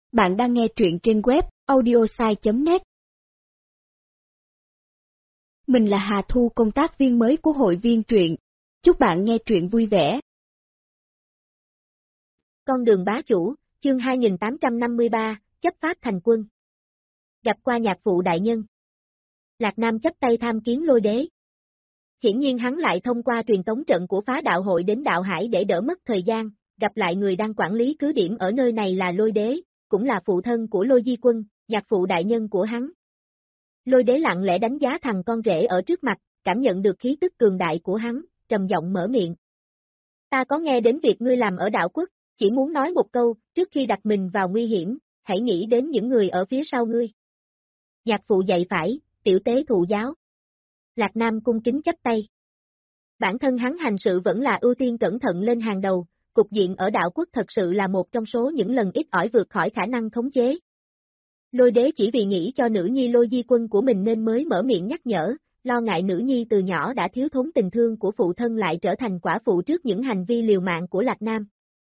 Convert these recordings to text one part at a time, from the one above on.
Bạn đang nghe truyện trên web audiosai.net. Mình là Hà Thu, công tác viên mới của hội viên truyện. Chúc bạn nghe truyện vui vẻ. Con đường bá chủ, chương 2853, chấp pháp thành quân. Gặp qua nhạc phụ đại nhân. Lạc Nam chấp tay tham kiến Lôi Đế. Hiển nhiên hắn lại thông qua truyền tống trận của phá đạo hội đến đạo hải để đỡ mất thời gian, gặp lại người đang quản lý cứ điểm ở nơi này là Lôi Đế, cũng là phụ thân của Lôi Di Quân, nhạc phụ đại nhân của hắn. Lôi Đế lặng lẽ đánh giá thằng con rể ở trước mặt, cảm nhận được khí tức cường đại của hắn, trầm giọng mở miệng. Ta có nghe đến việc ngươi làm ở đạo quốc, chỉ muốn nói một câu, trước khi đặt mình vào nguy hiểm, hãy nghĩ đến những người ở phía sau ngươi. Nhạc phụ dạy phải, tiểu tế thụ giáo. Lạc Nam cung kính chấp tay. Bản thân hắn hành sự vẫn là ưu tiên cẩn thận lên hàng đầu, cục diện ở đạo quốc thật sự là một trong số những lần ít ỏi vượt khỏi khả năng khống chế. Lôi Đế chỉ vì nghĩ cho nữ nhi Lôi Di Quân của mình nên mới mở miệng nhắc nhở, lo ngại nữ nhi từ nhỏ đã thiếu thốn tình thương của phụ thân lại trở thành quả phụ trước những hành vi liều mạng của Lạc Nam.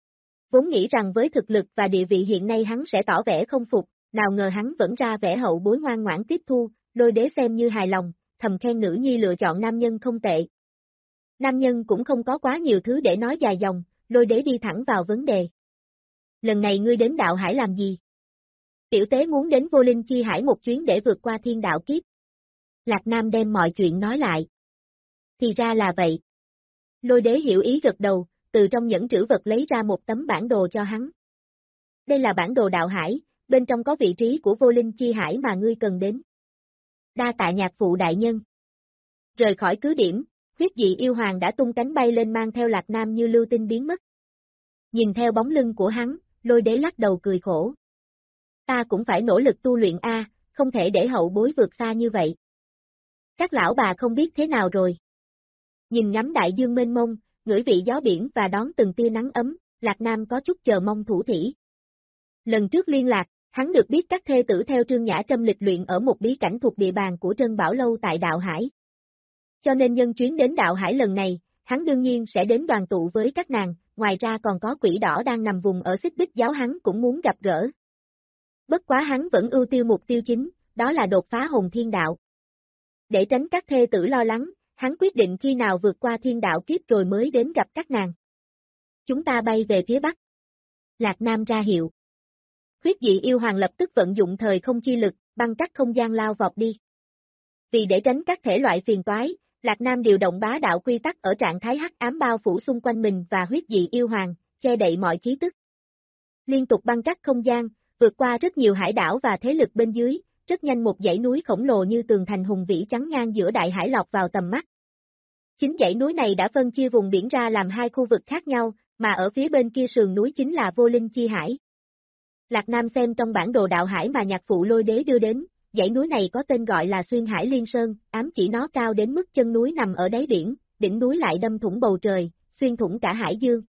Vốn nghĩ rằng với thực lực và địa vị hiện nay hắn sẽ tỏ vẻ không phục, nào ngờ hắn vẫn ra vẻ hậu bối ngoan ngoãn tiếp thu, Lôi Đế xem như hài lòng, thầm khen nữ nhi lựa chọn nam nhân không tệ. Nam nhân cũng không có quá nhiều thứ để nói dài dòng, Lôi Đế đi thẳng vào vấn đề. Lần này ngươi đến đạo hải làm gì? Tiểu tế muốn đến Vô Linh Chi Hải một chuyến để vượt qua thiên đạo kiếp. Lạc Nam đem mọi chuyện nói lại. Thì ra là vậy. Lôi Đế hiểu ý gật đầu, từ trong nhẫn trữ vật lấy ra một tấm bản đồ cho hắn. Đây là bản đồ đạo hải, bên trong có vị trí của Vô Linh Chi Hải mà ngươi cần đến. Đa tạ nhạc phụ đại nhân. Rời khỏi cứ điểm, huyết dị yêu hoàng đã tung cánh bay lên mang theo Lạc Nam như lưu tinh biến mất. Nhìn theo bóng lưng của hắn, Lôi Đế lắc đầu cười khổ. Ta cũng phải nỗ lực tu luyện không thể để hậu bối vượt xa như vậy. Các lão bà không biết thế nào rồi. Nhìn ngắm đại dương mênh mông, ngửi vị gió biển và đón từng tia nắng ấm, Lạc Nam có chút chờ mong thủ thỉ. Lần trước liên lạc, hắn được biết các thê tử theo Trương Nhã Trâm lịch luyện ở một bí cảnh thuộc địa bàn của Trân Bảo Lâu tại đạo hải. Cho nên nhân chuyến đến đạo hải lần này, hắn đương nhiên sẽ đến đoàn tụ với các nàng, ngoài ra còn có quỷ đỏ đang nằm vùng ở Xích Bích giáo hắn cũng muốn gặp gỡ. Bất quá hắn vẫn ưu tiêu mục tiêu chính, đó là đột phá hồn thiên đạo. Để tránh các thê tử lo lắng, hắn quyết định khi nào vượt qua thiên đạo kiếp rồi mới đến gặp các nàng. Chúng ta bay về phía bắc. Lạc Nam ra hiệu. Huyết dị yêu hoàng lập tức vận dụng thời không chi lực, băng cắt không gian lao vọt đi. Vì để tránh các thể loại phiền toái, Lạc Nam điều động bá đạo quy tắc ở trạng thái hắc ám bao phủ xung quanh mình và huyết dị yêu hoàng, che đậy mọi khí tức. Liên tục băng cắt không gian, vượt qua rất nhiều hải đảo và thế lực bên dưới, rất nhanh một dãy núi khổng lồ như tường thành hùng vĩ chắn ngang giữa đại hải lọt vào tầm mắt. Chính dãy núi này đã phân chia vùng biển ra làm hai khu vực khác nhau, mà ở phía bên kia sườn núi chính là Vô Linh Chi Hải. Lạc Nam xem trong bản đồ đạo hải mà nhạc phụ Lôi Đế đưa đến, dãy núi này có tên gọi là Xuyên Hải Liên Sơn, ám chỉ nó cao đến mức chân núi nằm ở đáy biển, đỉnh núi lại đâm thủng bầu trời, xuyên thủng cả hải dương.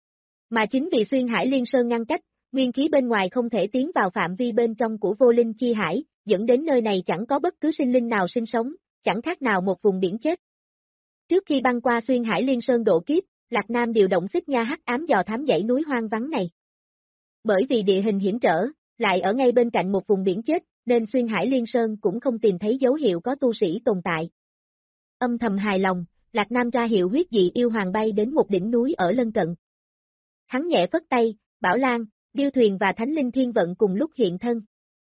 Mà chính vì Xuyên Hải Liên Sơn ngăn cách, nguyên khí bên ngoài không thể tiến vào phạm vi bên trong của Vô Linh Chi Hải, dẫn đến nơi này chẳng có bất cứ sinh linh nào sinh sống, chẳng khác nào một vùng biển chết. Trước khi băng qua Xuyên Hải Liên Sơn độ kiếp, Lạc Nam điều động xích nha hắc ám dò thám dãy núi hoang vắng này. Bởi vì địa hình hiểm trở, lại ở ngay bên cạnh một vùng biển chết, nên Xuyên Hải Liên Sơn cũng không tìm thấy dấu hiệu có tu sĩ tồn tại. Âm thầm hài lòng, Lạc Nam ra hiệu huyết dị yêu hoàng bay đến một đỉnh núi ở lân cận. Hắn nhẹ phất tay, Bảo Lan, Điêu Thuyền và Thánh Linh Thiên Vận cùng lúc hiện thân.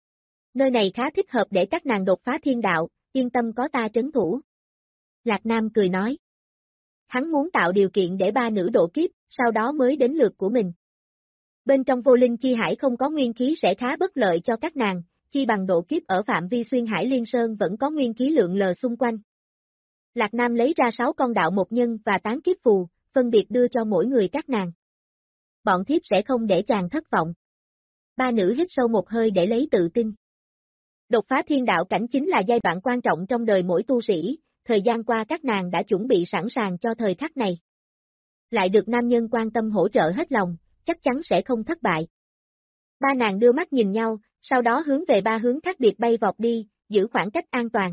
Nơi này khá thích hợp để các nàng đột phá thiên đạo, yên tâm có ta trấn thủ. Lạc Nam cười nói. Hắn muốn tạo điều kiện để ba nữ độ kiếp, sau đó mới đến lượt của mình. Bên trong Vô Linh Chi Hải không có nguyên khí sẽ khá bất lợi cho các nàng, chi bằng độ kiếp ở phạm vi Xuyên Hải Liên Sơn vẫn có nguyên khí lượng lờ xung quanh. Lạc Nam lấy ra 6 con đạo một nhân và tán kiếp phù, phân biệt đưa cho mỗi người các nàng. Bọn thiếp sẽ không để chàng thất vọng. Ba nữ hít sâu một hơi để lấy tự tin. Đột phá thiên đạo cảnh chính là giai đoạn quan trọng trong đời mỗi tu sĩ, thời gian qua các nàng đã chuẩn bị sẵn sàng cho thời khắc này. Lại được nam nhân quan tâm hỗ trợ hết lòng, chắc chắn sẽ không thất bại. Ba nàng đưa mắt nhìn nhau, sau đó hướng về ba hướng khác biệt bay vọt đi, giữ khoảng cách an toàn.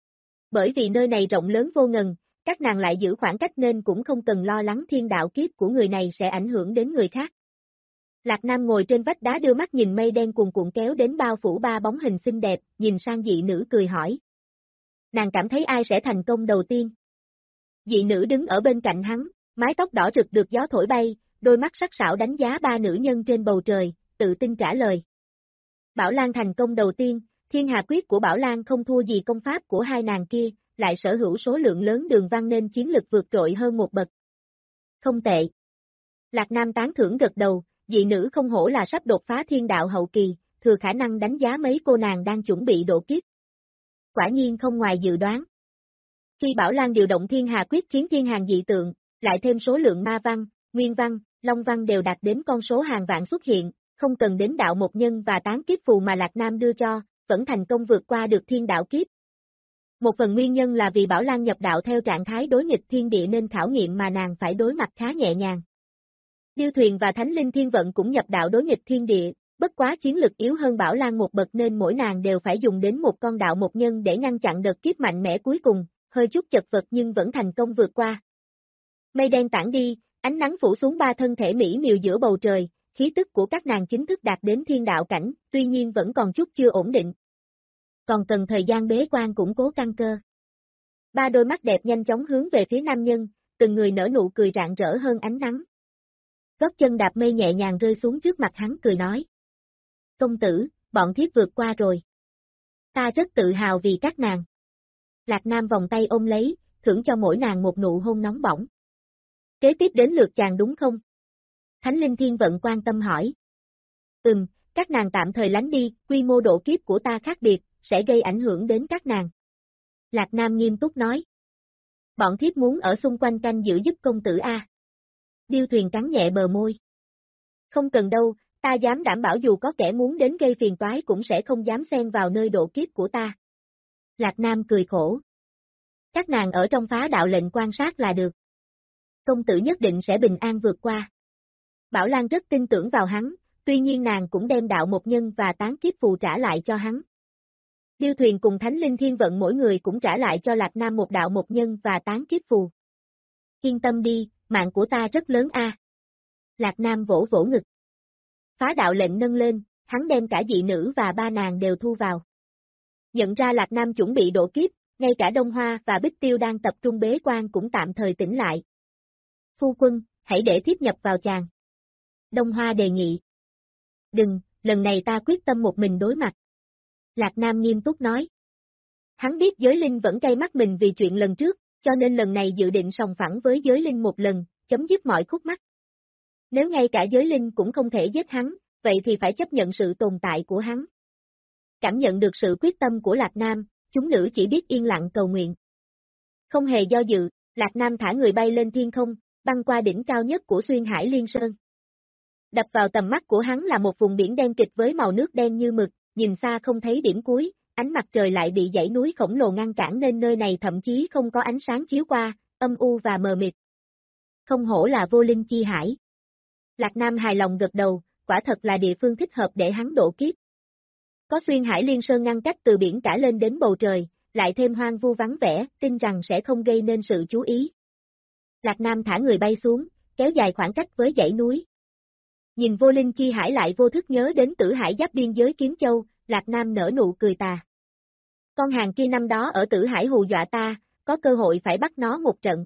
Bởi vì nơi này rộng lớn vô ngần, các nàng lại giữ khoảng cách nên cũng không cần lo lắng thiên đạo kiếp của người này sẽ ảnh hưởng đến người khác. Lạc Nam ngồi trên vách đá đưa mắt nhìn mây đen cuồn cuộn kéo đến bao phủ ba bóng hình xinh đẹp, nhìn sang dị nữ cười hỏi. Nàng cảm thấy ai sẽ thành công đầu tiên? Dị nữ đứng ở bên cạnh hắn, mái tóc đỏ rực được gió thổi bay, đôi mắt sắc sảo đánh giá ba nữ nhân trên bầu trời, tự tin trả lời. Bảo Lan thành công đầu tiên, thiên hà quyết của Bảo Lan không thua gì công pháp của hai nàng kia, lại sở hữu số lượng lớn đường văn nên chiến lực vượt trội hơn một bậc. Không tệ. Lạc Nam tán thưởng gật đầu, dị nữ không hổ là sắp đột phá thiên đạo hậu kỳ, thừa khả năng đánh giá mấy cô nàng đang chuẩn bị độ kiếp. Quả nhiên không ngoài dự đoán. Khi Bảo Lan điều động thiên hà quyết khiến thiên hàng dị tượng, lại thêm số lượng ma văn, nguyên văn, long văn đều đạt đến con số hàng vạn xuất hiện, không cần đến đạo một nhân và tán kiếp phù mà Lạc Nam đưa cho, vẫn thành công vượt qua được thiên đạo kiếp. Một phần nguyên nhân là vì Bảo Lan nhập đạo theo trạng thái đối nghịch thiên địa nên khảo nghiệm mà nàng phải đối mặt khá nhẹ nhàng. Điêu Thuyền và Thánh Linh Thiên Vận cũng nhập đạo đối nghịch thiên địa, bất quá chiến lực yếu hơn Bảo Lan một bậc nên mỗi nàng đều phải dùng đến một con đạo một nhân để ngăn chặn đợt kiếp mạnh mẽ cuối cùng, hơi chút chật vật nhưng vẫn thành công vượt qua. Mây đen tản đi, ánh nắng phủ xuống ba thân thể mỹ miều giữa bầu trời, khí tức của các nàng chính thức đạt đến thiên đạo cảnh, tuy nhiên vẫn còn chút chưa ổn định. Còn cần thời gian bế quan củng cố căn cơ. Ba đôi mắt đẹp nhanh chóng hướng về phía nam nhân, từng người nở nụ cười rạng rỡ hơn ánh nắng. Gót chân đạp mây nhẹ nhàng rơi xuống trước mặt hắn cười nói. Công tử, bọn thiếp vượt qua rồi. Ta rất tự hào vì các nàng. Lạc Nam vòng tay ôm lấy, thưởng cho mỗi nàng một nụ hôn nóng bỏng. Kế tiếp đến lượt chàng đúng không? Thánh Linh Thiên Vận quan tâm hỏi. Các nàng tạm thời lánh đi, quy mô độ kiếp của ta khác biệt, sẽ gây ảnh hưởng đến các nàng. Lạc Nam nghiêm túc nói. Bọn thiếp muốn ở xung quanh canh giữ giúp công tử A. Điêu Thuyền cắn nhẹ bờ môi. Không cần đâu, ta dám đảm bảo dù có kẻ muốn đến gây phiền toái cũng sẽ không dám xen vào nơi độ kiếp của ta. Lạc Nam cười khổ. Các nàng ở trong phá đạo lệnh quan sát là được. Công tử nhất định sẽ bình an vượt qua. Bảo Lan rất tin tưởng vào hắn, tuy nhiên nàng cũng đem đạo một nhân và tán kiếp phù trả lại cho hắn. Điêu Thuyền cùng Thánh Linh Thiên Vận mỗi người cũng trả lại cho Lạc Nam một đạo một nhân và tán kiếp phù. Yên tâm đi, mạng của ta rất lớn a. Lạc Nam vỗ vỗ ngực. Phá đạo lệnh nâng lên, hắn đem cả dị nữ và ba nàng đều thu vào. Nhận ra Lạc Nam chuẩn bị độ kiếp, ngay cả Đông Hoa và Bích Tiêu đang tập trung bế quan cũng tạm thời tỉnh lại. Phu quân, hãy để thiếp nhập vào chàng. Đông Hoa đề nghị. Đừng, lần này ta quyết tâm một mình đối mặt. Lạc Nam nghiêm túc nói. Hắn biết giới linh vẫn cay mắt mình vì chuyện lần trước, cho nên lần này dự định sòng phẳng với giới linh một lần, chấm dứt mọi khúc mắc. Nếu ngay cả giới linh cũng không thể giết hắn, vậy thì phải chấp nhận sự tồn tại của hắn. Cảm nhận được sự quyết tâm của Lạc Nam, chúng nữ chỉ biết yên lặng cầu nguyện. Không hề do dự, Lạc Nam thả người bay lên thiên không, băng qua đỉnh cao nhất của Xuyên Hải Liên Sơn. Đập vào tầm mắt của hắn là một vùng biển đen kịt với màu nước đen như mực, nhìn xa không thấy điểm cuối, ánh mặt trời lại bị dãy núi khổng lồ ngăn cản nên nơi này thậm chí không có ánh sáng chiếu qua, âm u và mờ mịt. Không hổ là vô linh chi hải. Lạc Nam hài lòng gật đầu, quả thật là địa phương thích hợp để hắn độ kiếp. Có Xuyên Hải Liên Sơn ngăn cách từ biển cả lên đến bầu trời, lại thêm hoang vu vắng vẻ, tin rằng sẽ không gây nên sự chú ý. Lạc Nam thả người bay xuống, kéo dài khoảng cách với dãy núi. Nhìn vô linh chi hải lại vô thức nhớ đến Tử Hải giáp biên giới Kiếm Châu, Lạc Nam nở nụ cười tà. Con hàng kia năm đó ở Tử Hải hù dọa ta, có cơ hội phải bắt nó một trận.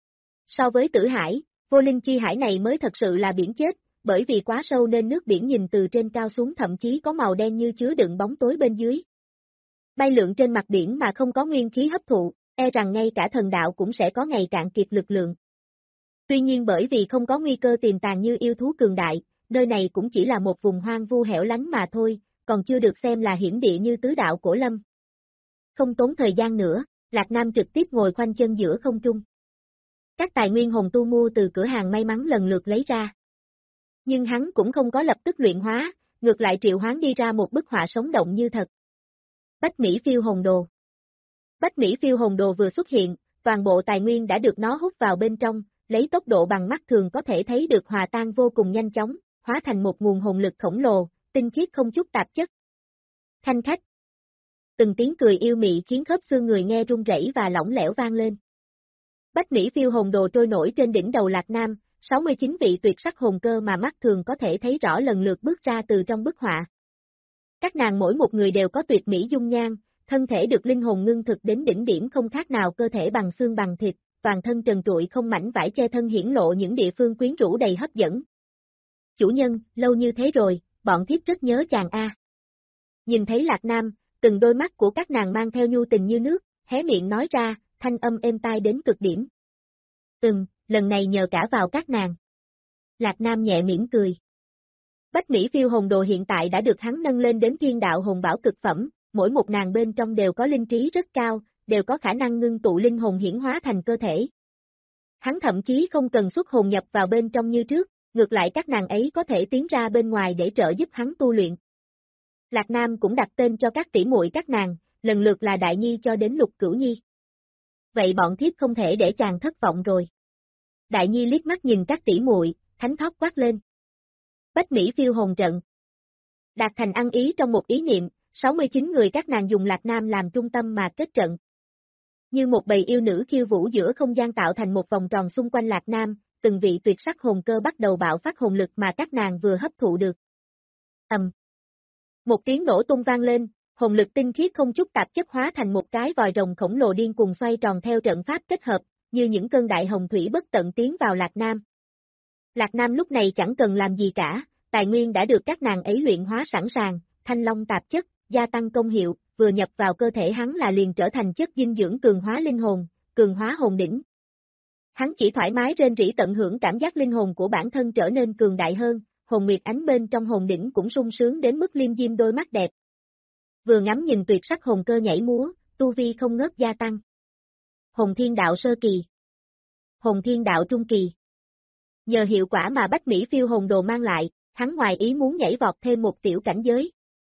So với Tử Hải, vô linh chi hải này mới thật sự là biển chết, bởi vì quá sâu nên nước biển nhìn từ trên cao xuống thậm chí có màu đen như chứa đựng bóng tối bên dưới. Bay lượn trên mặt biển mà không có nguyên khí hấp thụ, e rằng ngay cả thần đạo cũng sẽ có ngày cạn kiệt lực lượng. Tuy nhiên bởi vì không có nguy cơ tiềm tàng như yêu thú cường đại, nơi này cũng chỉ là một vùng hoang vu hẻo lánh mà thôi, còn chưa được xem là hiển địa như tứ đạo cổ lâm. Không tốn thời gian nữa, Lạc Nam trực tiếp ngồi khoanh chân giữa không trung. Các tài nguyên hồn tu mua từ cửa hàng may mắn lần lượt lấy ra. Nhưng hắn cũng không có lập tức luyện hóa, ngược lại triệu hoán đi ra một bức họa sống động như thật. Bách Mỹ Phiêu Hồn Đồ. Bách Mỹ Phiêu Hồn Đồ vừa xuất hiện, toàn bộ tài nguyên đã được nó hút vào bên trong, lấy tốc độ bằng mắt thường có thể thấy được hòa tan vô cùng nhanh chóng, hóa thành một nguồn hồn lực khổng lồ, tinh khiết không chút tạp chất. Thanh khách. Từng tiếng cười yêu mị khiến khớp xương người nghe run rẩy và lỏng lẻo vang lên. Bách Mỹ Phiêu Hồn Đồ trôi nổi trên đỉnh đầu Lạc Nam, 69 vị tuyệt sắc hồn cơ mà mắt thường có thể thấy rõ lần lượt bước ra từ trong bức họa. Các nàng mỗi một người đều có tuyệt mỹ dung nhan, thân thể được linh hồn ngưng thực đến đỉnh điểm không khác nào cơ thể bằng xương bằng thịt, toàn thân trần trụi không mảnh vải che thân hiển lộ những địa phương quyến rũ đầy hấp dẫn. Chủ nhân, lâu như thế rồi, bọn thiếp rất nhớ chàng a. Nhìn thấy Lạc Nam, từng đôi mắt của các nàng mang theo nhu tình như nước, hé miệng nói ra, thanh âm êm tai đến cực điểm. Lần này nhờ cả vào các nàng. Lạc Nam nhẹ mỉm cười. Bách Mỹ phiêu hồn đồ hiện tại đã được hắn nâng lên đến thiên đạo hồn bảo cực phẩm, mỗi một nàng bên trong đều có linh trí rất cao, đều có khả năng ngưng tụ linh hồn hiển hóa thành cơ thể. Hắn thậm chí không cần xuất hồn nhập vào bên trong như trước, ngược lại các nàng ấy có thể tiến ra bên ngoài để trợ giúp hắn tu luyện. Lạc Nam cũng đặt tên cho các tỷ muội các nàng, lần lượt là Đại Nhi cho đến Lục Cửu Nhi. Vậy bọn thiếp không thể để chàng thất vọng rồi. Đại Nhi liếc mắt nhìn các tỷ muội, thánh thót quát lên. Bách Mỹ phiêu hồn trận. Đạt thành ăn ý trong một ý niệm, 69 người các nàng dùng Lạc Nam làm trung tâm mà kết trận. Như một bầy yêu nữ khiêu vũ giữa không gian tạo thành một vòng tròn xung quanh Lạc Nam, từng vị tuyệt sắc hồn cơ bắt đầu bạo phát hồn lực mà các nàng vừa hấp thụ được. Một tiếng nổ tung vang lên, hồn lực tinh khiết không chút tạp chất hóa thành một cái vòi rồng khổng lồ điên cuồng xoay tròn theo trận pháp kết hợp, như những cơn đại hồng thủy bất tận tiến vào Lạc Nam. Lạc Nam lúc này chẳng cần làm gì cả, tài nguyên đã được các nàng ấy luyện hóa sẵn sàng, thanh long tạp chất, gia tăng công hiệu, vừa nhập vào cơ thể hắn là liền trở thành chất dinh dưỡng cường hóa linh hồn, cường hóa hồn đỉnh. Hắn chỉ thoải mái rên rỉ tận hưởng cảm giác linh hồn của bản thân trở nên cường đại hơn, hồn nguyệt ánh bên trong hồn đỉnh cũng sung sướng đến mức liêm diêm đôi mắt đẹp. Vừa ngắm nhìn tuyệt sắc hồn cơ nhảy múa, tu vi không ngớt gia tăng. Hồn thiên đạo sơ kỳ. Hồn thiên đạo trung kỳ. Nhờ hiệu quả mà Bách Mỹ phiêu hồn đồ mang lại, hắn ngoài ý muốn nhảy vọt thêm một tiểu cảnh giới.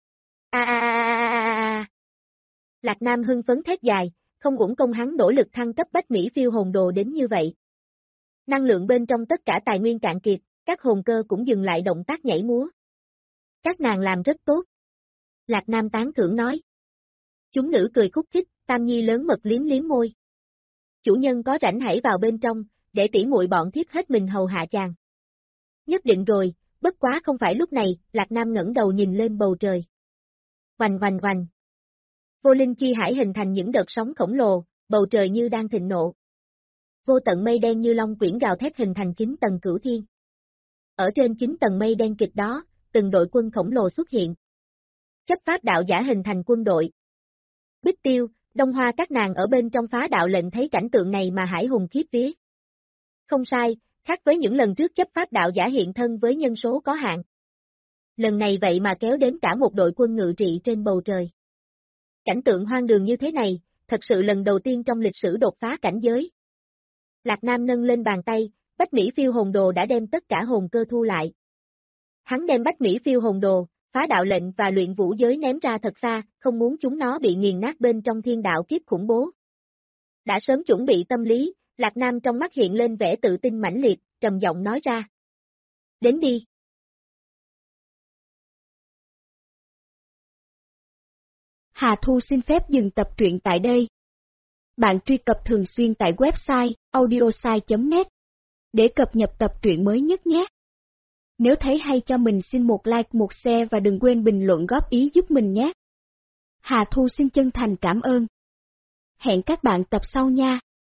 Lạc Nam hưng phấn thét dài, không uổng công hắn nỗ lực thăng cấp Bách Mỹ phiêu hồn đồ đến như vậy. Năng lượng bên trong tất cả tài nguyên cạn kiệt, các hồn cơ cũng dừng lại động tác nhảy múa. Các nàng làm rất tốt. Lạc Nam tán thưởng nói. Chúng nữ cười khúc khích, Tam Nhi lớn mật liếm liếm môi. Chủ nhân có rảnh hãy vào bên trong, để tỉ muội bọn thiếp hết mình hầu hạ chàng. Nhất định rồi, bất quá không phải lúc này, Lạc Nam ngẩng đầu nhìn lên bầu trời. Oanh oanh oanh. Vô linh chi hải hình thành những đợt sóng khổng lồ, bầu trời như đang thịnh nộ. Vô tận mây đen như long quyển gào thét hình thành 9 tầng cửu thiên. Ở trên 9 tầng mây đen kịch đó, từng đội quân khổng lồ xuất hiện. Chấp pháp đạo giả hình thành quân đội. Bích Tiêu, Đông Hoa các nàng ở bên trong phá đạo lệnh thấy cảnh tượng này mà hải hùng khiếp vía. Không sai, khác với những lần trước chấp pháp đạo giả hiện thân với nhân số có hạn. Lần này vậy mà kéo đến cả một đội quân ngự trị trên bầu trời. Cảnh tượng hoang đường như thế này, thật sự lần đầu tiên trong lịch sử đột phá cảnh giới. Lạc Nam nâng lên bàn tay, Bách Mỹ phiêu hồn đồ đã đem tất cả hồn cơ thu lại. Hắn đem Bách Mỹ phiêu hồn đồ, phá đạo lệnh và luyện vũ giới ném ra thật xa, không muốn chúng nó bị nghiền nát bên trong thiên đạo kiếp khủng bố. Đã sớm chuẩn bị tâm lý, Lạc Nam trong mắt hiện lên vẻ tự tin mãnh liệt, trầm giọng nói ra. Đến đi. Hà Thu xin phép dừng tập truyện tại đây. Bạn truy cập thường xuyên tại website audiosai.net để cập nhật tập truyện mới nhất nhé. Nếu thấy hay cho mình xin một like, một share và đừng quên bình luận góp ý giúp mình nhé. Hà Thu xin chân thành cảm ơn. Hẹn các bạn tập sau nha.